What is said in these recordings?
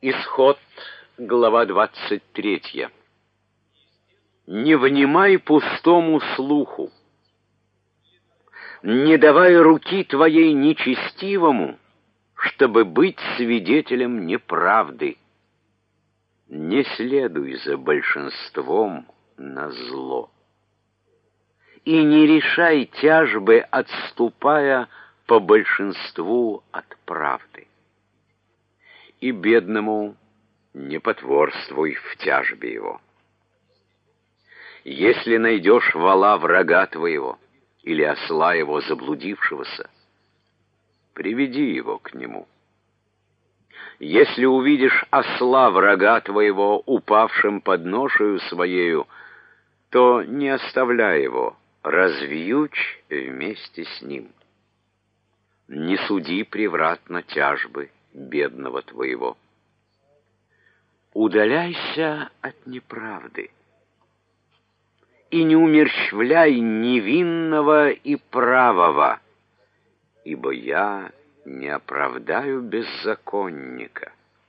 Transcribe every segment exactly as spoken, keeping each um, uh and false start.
Исход, глава двадцать третья. Не внимай пустому слуху, не давай руки твоей нечестивому, чтобы быть свидетелем неправды. Не следуй за большинством на зло. И не решай тяжбы, отступая по большинству от правды. И бедному не потворствуй в тяжбе его. Если найдешь вола врага твоего или осла его заблудившегося, приведи его к нему. Если увидишь осла врага твоего упавшим под ношею своею, то не оставляй его, развьючь вместе с ним. Не суди превратно тяжбы бедного твоего. Удаляйся от неправды и не умерщвляй невинного и правого, ибо я не оправдаю беззаконника.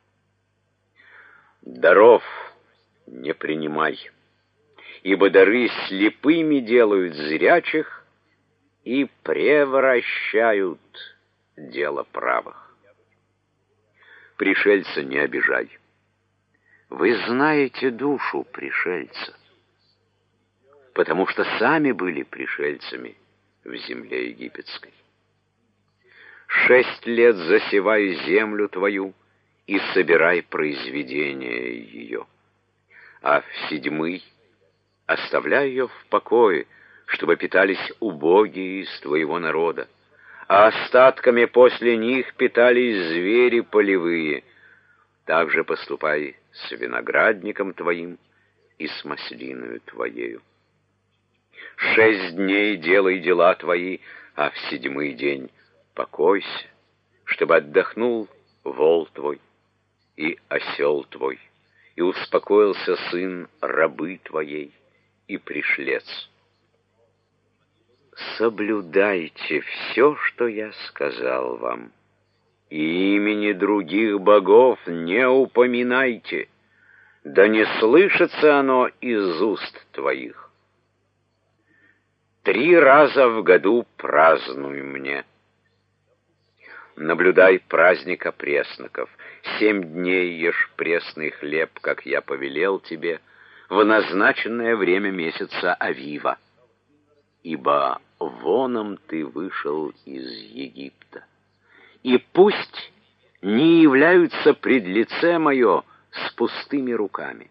Даров не принимай, ибо дары слепыми делают зрячих и превращают дело правых. Пришельца не обижай. Вы знаете душу пришельца, потому что сами были пришельцами в земле египетской. Шесть лет засевай землю твою и собирай произведение ее, а в седьмый оставляй ее в покое, чтобы питались убогие из твоего народа, а остатками после них питались звери полевые. Так же поступай с виноградником твоим и с маслиною твоею. Шесть дней делай дела твои, а в седьмой день покойся, чтобы отдохнул вол твой и осел твой, и успокоился сын рабы твоей и пришлец. Соблюдайте все, что я сказал вам, и имени других богов не упоминайте, да не слышится оно из уст твоих. Три раза в году празднуй мне. Наблюдай праздник опресноков. Семь дней ешь пресный хлеб, как я повелел тебе, в назначенное время месяца Авива. Ибо воном ты вышел из Египта. И пусть не являются пред лице мое с пустыми руками.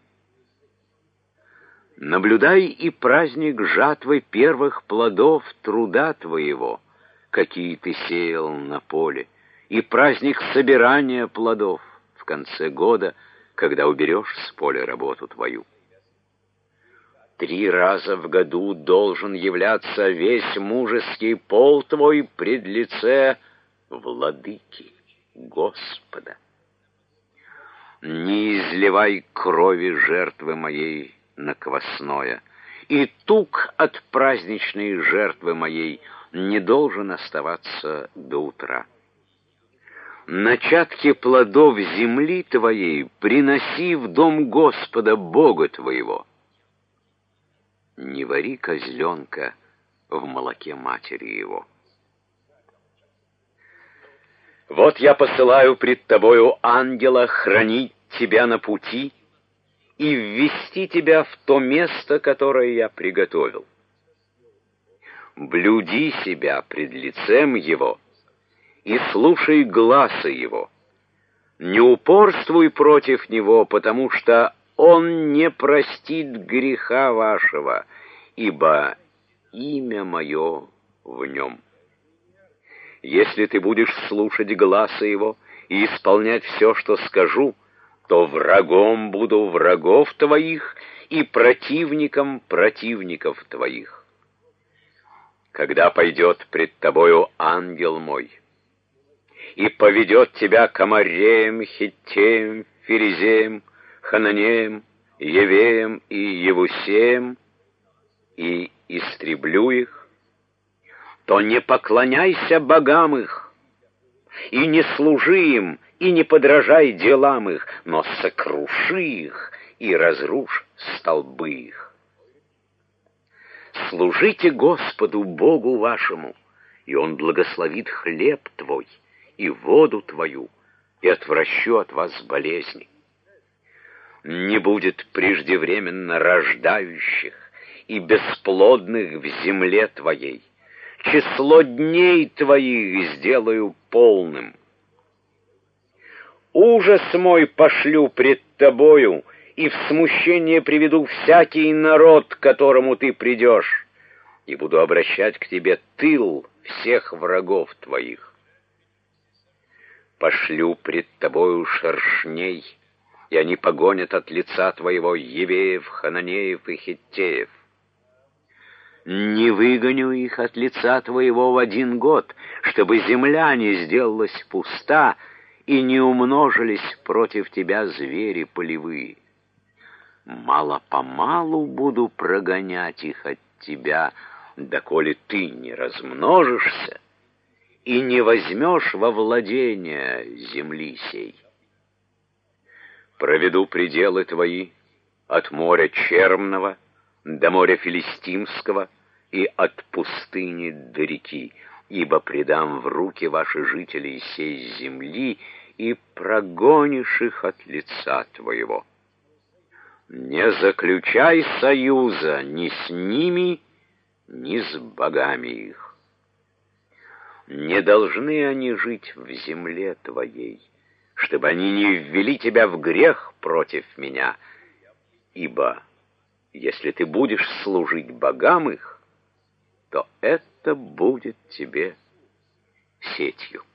Наблюдай и праздник жатвы первых плодов труда твоего, какие ты сеял на поле, и праздник собирания плодов в конце года, когда уберешь с поля работу твою. Три раза в году должен являться весь мужеский пол твой пред лице Владыки, Господа. Не изливай крови жертвы моей на квасное, и тук от праздничной жертвы моей не должен оставаться до утра. Начатки плодов земли твоей приноси в дом Господа Бога твоего. Не вари козленка в молоке матери его. Вот я посылаю пред тобою ангела хранить тебя на пути и ввести тебя в то место, которое я приготовил. Блюди себя пред лицем его и слушай гласа его. Не упорствуй против него, потому что он не простит греха вашего, ибо имя мое в нем. Если ты будешь слушать гласа его и исполнять все, что скажу, то врагом буду врагов твоих и противником противников твоих. Когда пойдет пред тобою ангел мой и поведет тебя к Амореям, Хиттеям, Ферезеям, Хананеям, Евеям и Евусеям, и истреблю их, то не поклоняйся богам их, и не служи им, и не подражай делам их, но сокруши их и разрушь столбы их. Служите Господу Богу вашему, и Он благословит хлеб твой и воду твою, и отвращу от вас болезни. Не будет преждевременно рождающих и бесплодных в земле твоей. Число дней твоих сделаю полным. Ужас мой пошлю пред тобою, и в смущение приведу всякий народ, к которому ты придешь, и буду обращать к тебе тыл всех врагов твоих. Пошлю пред тобою шершней, и они погонят от лица твоего Евеев, Хананеев и Хиттеев. Не выгоню их от лица твоего в один год, чтобы земля не сделалась пуста, и не умножились против тебя звери полевые. Мало-помалу буду прогонять их от тебя, доколе ты не размножишься и не возьмешь во владение земли сей. Проведу пределы твои от моря Чермного до моря Филистимского и от пустыни до реки, ибо предам в руки ваши жителей сей земли, и прогонишь их от лица твоего. Не заключай союза ни с ними, ни с богами их. Не должны они жить в земле твоей, чтобы они не ввели тебя в грех против меня, ибо если ты будешь служить богам их, то это будет тебе сетью.